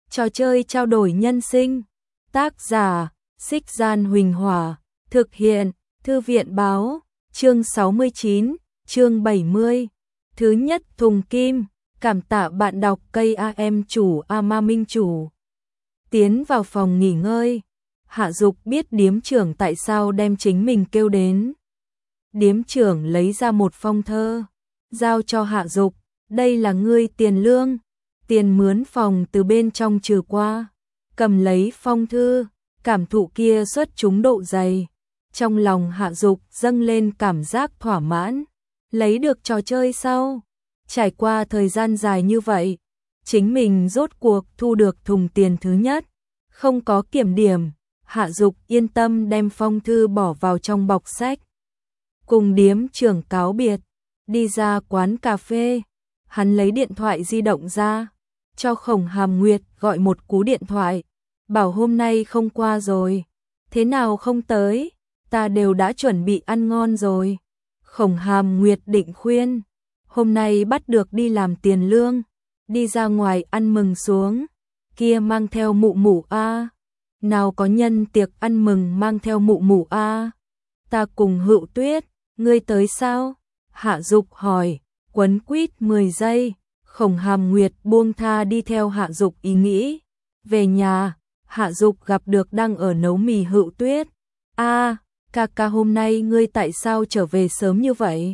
Trò chơi trao đổi nhân sinh. Tác giả, Xích Gian Huỳnh Hỏa. Thực hiện, Thư viện Báo. Chương 69, chương 70. Thứ nhất thùng kim. Cảm tạ bạn đọc cây AM chủ Ama Minh chủ. Tiến vào phòng nghỉ ngơi. Hạ Dục biết điếm trưởng tại sao đem chính mình kêu đến. Điếm trưởng lấy ra một phong thơ, giao cho Hạ Dục. Đây là ngươi tiền lương, tiền mướn phòng từ bên trong trừ qua. Cầm lấy phong thư, cảm thụ kia xuất chúng độ dày. Trong lòng Hạ Dục dâng lên cảm giác thỏa mãn. Lấy được trò chơi sau. Trải qua thời gian dài như vậy, chính mình rốt cuộc thu được thùng tiền thứ nhất. Không có kiểm điểm, Hạ Dục yên tâm đem phong thư bỏ vào trong bọc sách. Cùng điếm trưởng cáo biệt, đi ra quán cà phê. Hắn lấy điện thoại di động ra, cho Khổng Hàm Nguyệt gọi một cú điện thoại. Bảo hôm nay không qua rồi. Thế nào không tới? Ta đều đã chuẩn bị ăn ngon rồi. Khổng Hàm Nguyệt định khuyên. Hôm nay bắt được đi làm tiền lương. Đi ra ngoài ăn mừng xuống. Kia mang theo mụ mụ a. Nào có nhân tiệc ăn mừng mang theo mụ mụ a. Ta cùng Hữu Tuyết, ngươi tới sao? Hạ Dục hỏi. Quấn quýt 10 giây. Khổng Hàm Nguyệt buông tha đi theo Hạ Dục ý nghĩ. Về nhà, Hạ Dục gặp được đang ở nấu mì Hữu Tuyết. A, ca ca hôm nay ngươi tại sao trở về sớm như vậy?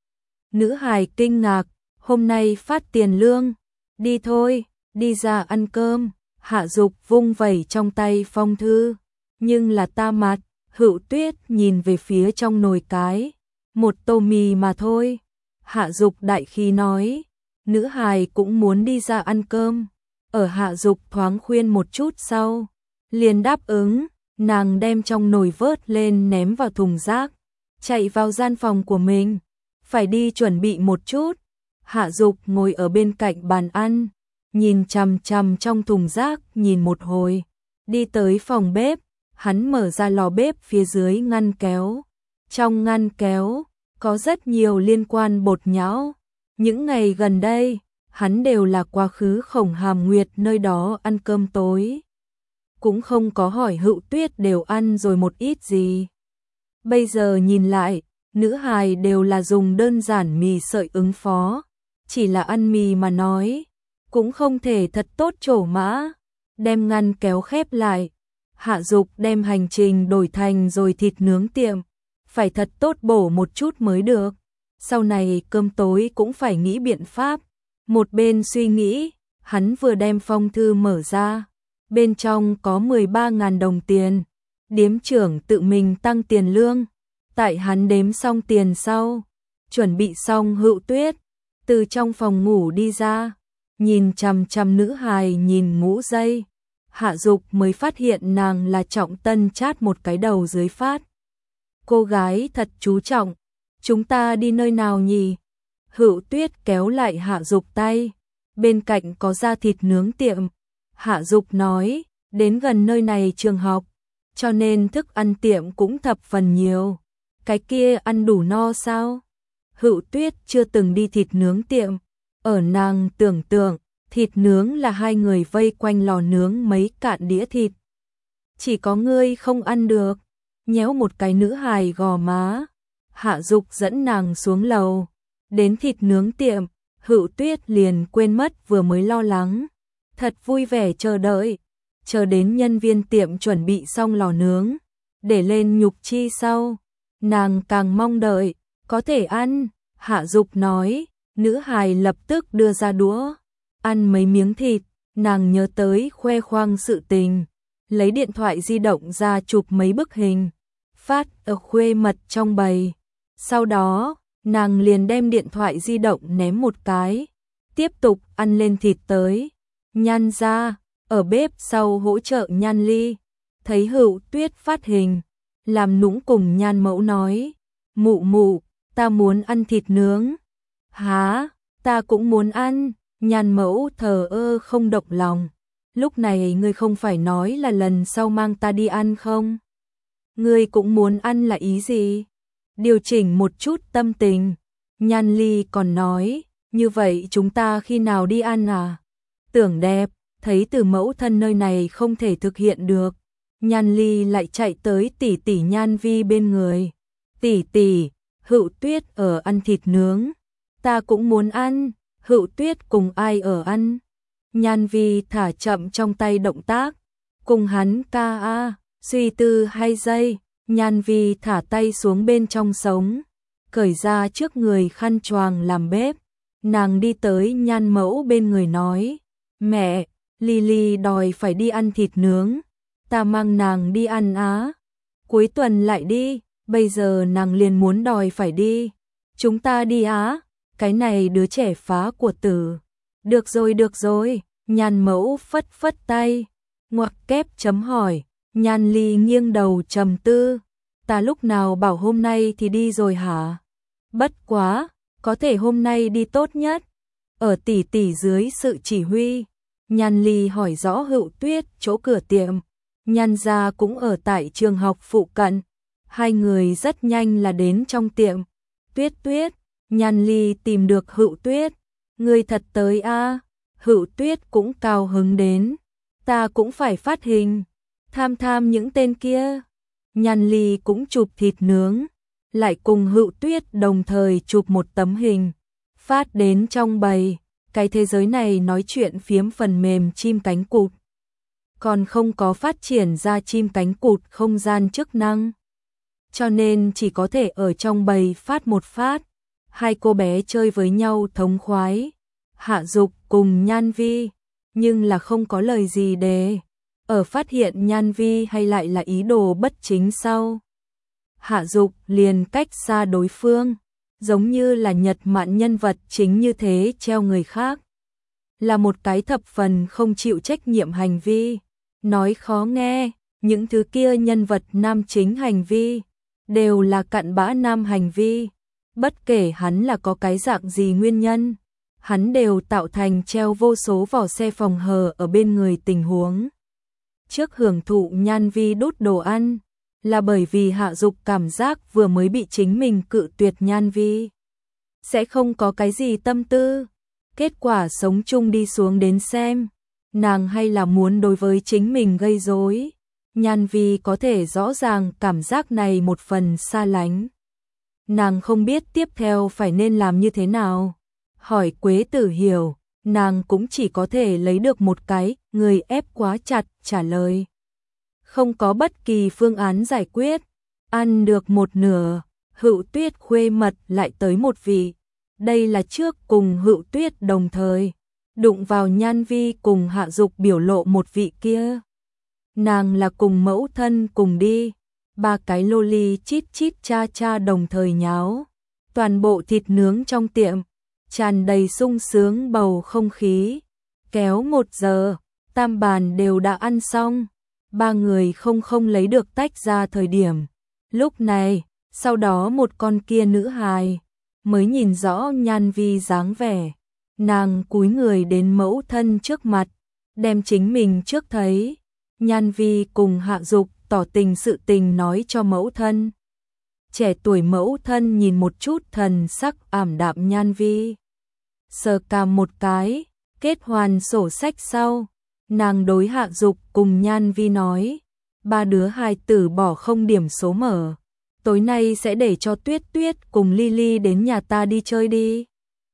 Nữ hài kinh ngạc, hôm nay phát tiền lương. Đi thôi, đi ra ăn cơm. Hạ Dục vung vẩy trong tay phong thư. Nhưng là ta mặt, Hữu Tuyết nhìn về phía trong nồi cái. Một tô mì mà thôi. Hạ Dục đại khí nói. Nữ hài cũng muốn đi ra ăn cơm. Ở Hạ Dục thoáng khuyên một chút sau, liền đáp ứng. Nàng đem trong nồi vớt lên ném vào thùng rác, chạy vào gian phòng của mình. Phải đi chuẩn bị một chút. Hạ Dục ngồi ở bên cạnh bàn ăn, nhìn chằm chằm trong thùng rác nhìn một hồi. Đi tới phòng bếp, hắn mở ra lò bếp phía dưới ngăn kéo. Trong ngăn kéo có rất nhiều liên quan bột nhão. Những ngày gần đây, hắn đều là quá khứ Khổng Hàm Nguyệt nơi đó ăn cơm tối. Cũng không có hỏi Hữu Tuyết đều ăn rồi một ít gì. Bây giờ nhìn lại, nữ hài đều là dùng đơn giản mì sợi ứng phó. Chỉ là ăn mì mà nói, cũng không thể thật tốt trổ mã. Đem ngăn kéo khép lại. Hạ Dục đem hành trình đổi thành rồi thịt nướng tiệm. Phải thật tốt bổ một chút mới được. Sau này cơm tối cũng phải nghĩ biện pháp. Một bên suy nghĩ, hắn vừa đem phong thư mở ra. Bên trong có 13.000 đồng tiền. Điếm trưởng tự mình tăng tiền lương. Tại hắn đếm xong tiền sau, chuẩn bị xong Hữu Tuyết, từ trong phòng ngủ đi ra, nhìn chằm chằm nữ hài nhìn ngũ giây. Hạ Dục mới phát hiện nàng là Trọng Tân chát một cái đầu dưới phát. Cô gái thật chú trọng. Chúng ta đi nơi nào nhỉ? Hữu Tuyết kéo lại Hạ Dục tay. Bên cạnh có ra thịt nướng tiệm. Hạ Dục nói, đến gần nơi này trường học, cho nên thức ăn tiệm cũng thập phần nhiều. Cái kia ăn đủ no sao? Hữu Tuyết chưa từng đi thịt nướng tiệm. Ở nàng tưởng tượng, thịt nướng là hai người vây quanh lò nướng mấy cạn đĩa thịt. Chỉ có ngươi không ăn được. Nhéo một cái nữ hài gò má. Hạ Dục dẫn nàng xuống lầu. Đến thịt nướng tiệm, Hữu Tuyết liền quên mất vừa mới lo lắng. Thật vui vẻ chờ đợi. Chờ đến nhân viên tiệm chuẩn bị xong lò nướng, để lên nhục chi sau. Nàng càng mong đợi, có thể ăn. Hạ Dục nói, nữ hài lập tức đưa ra đũa. Ăn mấy miếng thịt, nàng nhớ tới khoe khoang sự tình. Lấy điện thoại di động ra chụp mấy bức hình. Phát ở khuê mật trong bầy. Sau đó, nàng liền đem điện thoại di động ném một cái. Tiếp tục ăn lên thịt tới. Nhan ra, ở bếp sau hỗ trợ Nhan Ly. Thấy Hữu Tuyết phát hình, làm nũng cùng Nhan Mẫu nói. Mụ mụ, ta muốn ăn thịt nướng. Hả, ta cũng muốn ăn. Nhan Mẫu thờ ơ không động lòng. Lúc này ngươi không phải nói là lần sau mang ta đi ăn không? Ngươi cũng muốn ăn là ý gì? Điều chỉnh một chút tâm tình. Nhan Ly còn nói, như vậy chúng ta khi nào đi ăn à? Tưởng đẹp, thấy từ mẫu thân nơi này không thể thực hiện được, Nhan Ly lại chạy tới tỷ tỷ Nhan Vi bên người. Tỷ tỷ, Hựu Tuyết ở ăn thịt nướng, ta cũng muốn ăn. Hựu Tuyết cùng ai ở ăn? Nhan Vi thả chậm trong tay động tác, cùng hắn ca a. Suy tư 2 giây, Nhan Vi thả tay xuống bên trong sống, cởi ra trước người khăn choàng làm bếp. Nàng đi tới Nhan mẫu bên người nói, mẹ, Lily đòi phải đi ăn thịt nướng, ta mang nàng đi ăn á. Cuối tuần lại đi, bây giờ nàng liền muốn đòi phải đi. Chúng ta đi á, cái này đứa trẻ phá của tử. Được rồi, Nhan mẫu phất phất tay, ngoặc kép chấm hỏi. Nhan Ly nghiêng đầu trầm tư, ta lúc nào bảo hôm nay thì đi rồi hả? Bất quá, có thể hôm nay đi tốt nhất. Ở tỷ tỷ dưới sự chỉ huy, Nhan Ly hỏi rõ Hựu Tuyết chỗ cửa tiệm, Nhan gia cũng ở tại trường học phụ cận. Hai người rất nhanh là đến trong tiệm. Tuyết Tuyết, Nhan Ly tìm được Hựu Tuyết, người thật tới a. Hựu Tuyết cũng cao hứng đến, ta cũng phải phát hình. Tham những tên kia. Nhan Ly cũng chụp thịt nướng, lại cùng Hựu Tuyết đồng thời chụp một tấm hình, phát đến trong bầy. Cái thế giới này nói chuyện phiếm phần mềm chim cánh cụt, còn không có phát triển ra chim cánh cụt không gian chức năng, cho nên chỉ có thể ở trong bầy phát một phát. Hai cô bé chơi với nhau thống khoái, Hạ Dục cùng Nhan Vi, nhưng là không có lời gì để ở phát hiện Nhan Vi hay lại là ý đồ bất chính sau. Hạ Dục liền cách xa đối phương, giống như là Nhật Mạn nhân vật chính như thế treo người khác, là một cái thập phần không chịu trách nhiệm hành vi. Nói khó nghe, những thứ kia nhân vật nam chính hành vi đều là cặn bã nam hành vi, bất kể hắn là có cái dạng gì nguyên nhân, hắn đều tạo thành treo vô số vỏ xe phòng hờ ở bên người tình huống. Trước hưởng thụ Nhan Vi đút đồ ăn, là bởi vì Hạ Dục cảm giác vừa mới bị chính mình cự tuyệt Nhan Vi sẽ không có cái gì tâm tư. Kết quả sống chung đi xuống đến xem, nàng hay là muốn đối với chính mình gây rối. Nhan Vi có thể rõ ràng cảm giác này một phần xa lánh. Nàng không biết tiếp theo phải nên làm như thế nào. Hỏi Quế Tử Hiểu, nàng cũng chỉ có thể lấy được một cái người ép quá chặt trả lời. Không có bất kỳ phương án giải quyết. Ăn được một nửa, Hựu Tuyết khuê mật lại tới một vị. Đây là trước cùng Hựu Tuyết đồng thời đụng vào Nhan Vi cùng Hạ Dục biểu lộ một vị kia. Nàng là cùng mẫu thân cùng đi. Ba cái loli chít chít cha cha đồng thời nháo. Toàn bộ thịt nướng trong tiệm tràn đầy sung sướng bầu không khí. Kéo 1 giờ, tam bàn đều đã ăn xong. Ba người không lấy được tách ra thời điểm. Lúc này, sau đó một con kia nữ hài mới nhìn rõ Nhan Vi dáng vẻ. Nàng cúi người đến mẫu thân trước mặt, đem chính mình trước thấy. Nhan Vi cùng Hạ Dục tỏ tình sự tình nói cho mẫu thân. Trẻ tuổi mẫu thân nhìn một chút thần sắc ảm đạm Nhan Vi, sờ cằm một cái, kết hoàn sổ sách sau, nàng đối Hạ Dục cùng Nhan Vi nói, ba đứa hài tử bỏ không điểm số mở, tối nay sẽ để cho Tuyết Tuyết cùng Lily đến nhà ta đi chơi đi.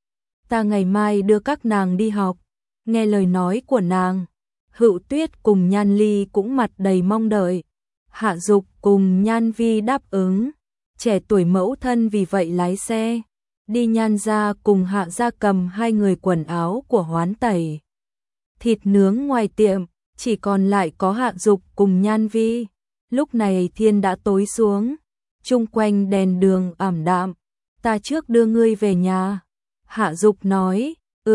Ta ngày mai đưa các nàng đi học. Nghe lời nói của nàng, Hựu Tuyết cùng Nhan Ly cũng mặt đầy mong đợi. Hạ Dục cùng Nhan Vi đáp ứng. Trẻ tuổi mẫu thân vì vậy lái xe đi Nhan gia cùng Hạ gia cầm hai người quần áo của Hoán tẩy. Thịt nướng ngoài tiệm chỉ còn lại có Hạ Dục cùng Nhan Vi. Lúc này thiên đã tối xuống, chung quanh đèn đường ảm đạm. Ta trước đưa ngươi về nhà. Hạ Dục nói.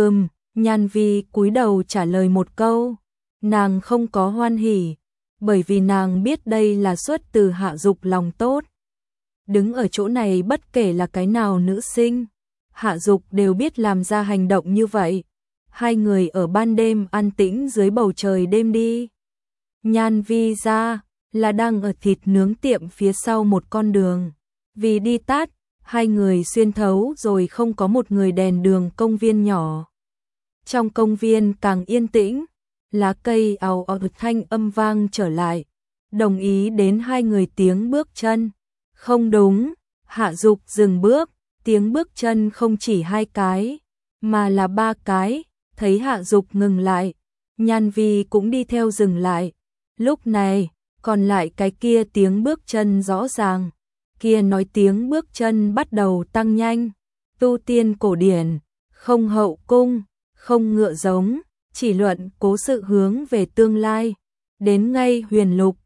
Nhan Vi cúi đầu trả lời một câu. Nàng không có hoan hỉ, bởi vì nàng biết đây là xuất từ Hạ Dục lòng tốt. Đứng ở chỗ này bất kể là cái nào nữ sinh, Hạ Dục đều biết làm ra hành động như vậy. Hai người ở ban đêm an tĩnh dưới bầu trời đêm đi. Nhan Vi ra là đang ở thịt nướng tiệm phía sau một con đường. Vì đi tắt, hai người xuyên thấu rồi không có một người đèn đường công viên nhỏ. Trong công viên càng yên tĩnh, lá cây ào ào thanh âm vang trở lại, đồng ý đến hai người tiếng bước chân. Không đúng, Hạ Dục dừng bước, tiếng bước chân không chỉ hai cái, mà là ba cái, thấy Hạ Dục ngừng lại, Nhan Vi cũng đi theo dừng lại. Lúc này, còn lại cái kia tiếng bước chân rõ ràng, kia nói tiếng bước chân bắt đầu tăng nhanh, tu tiên cổ điển, không hậu cung, không ngựa giống, chỉ luận cố sự hướng về tương lai, đến ngay huyền lục,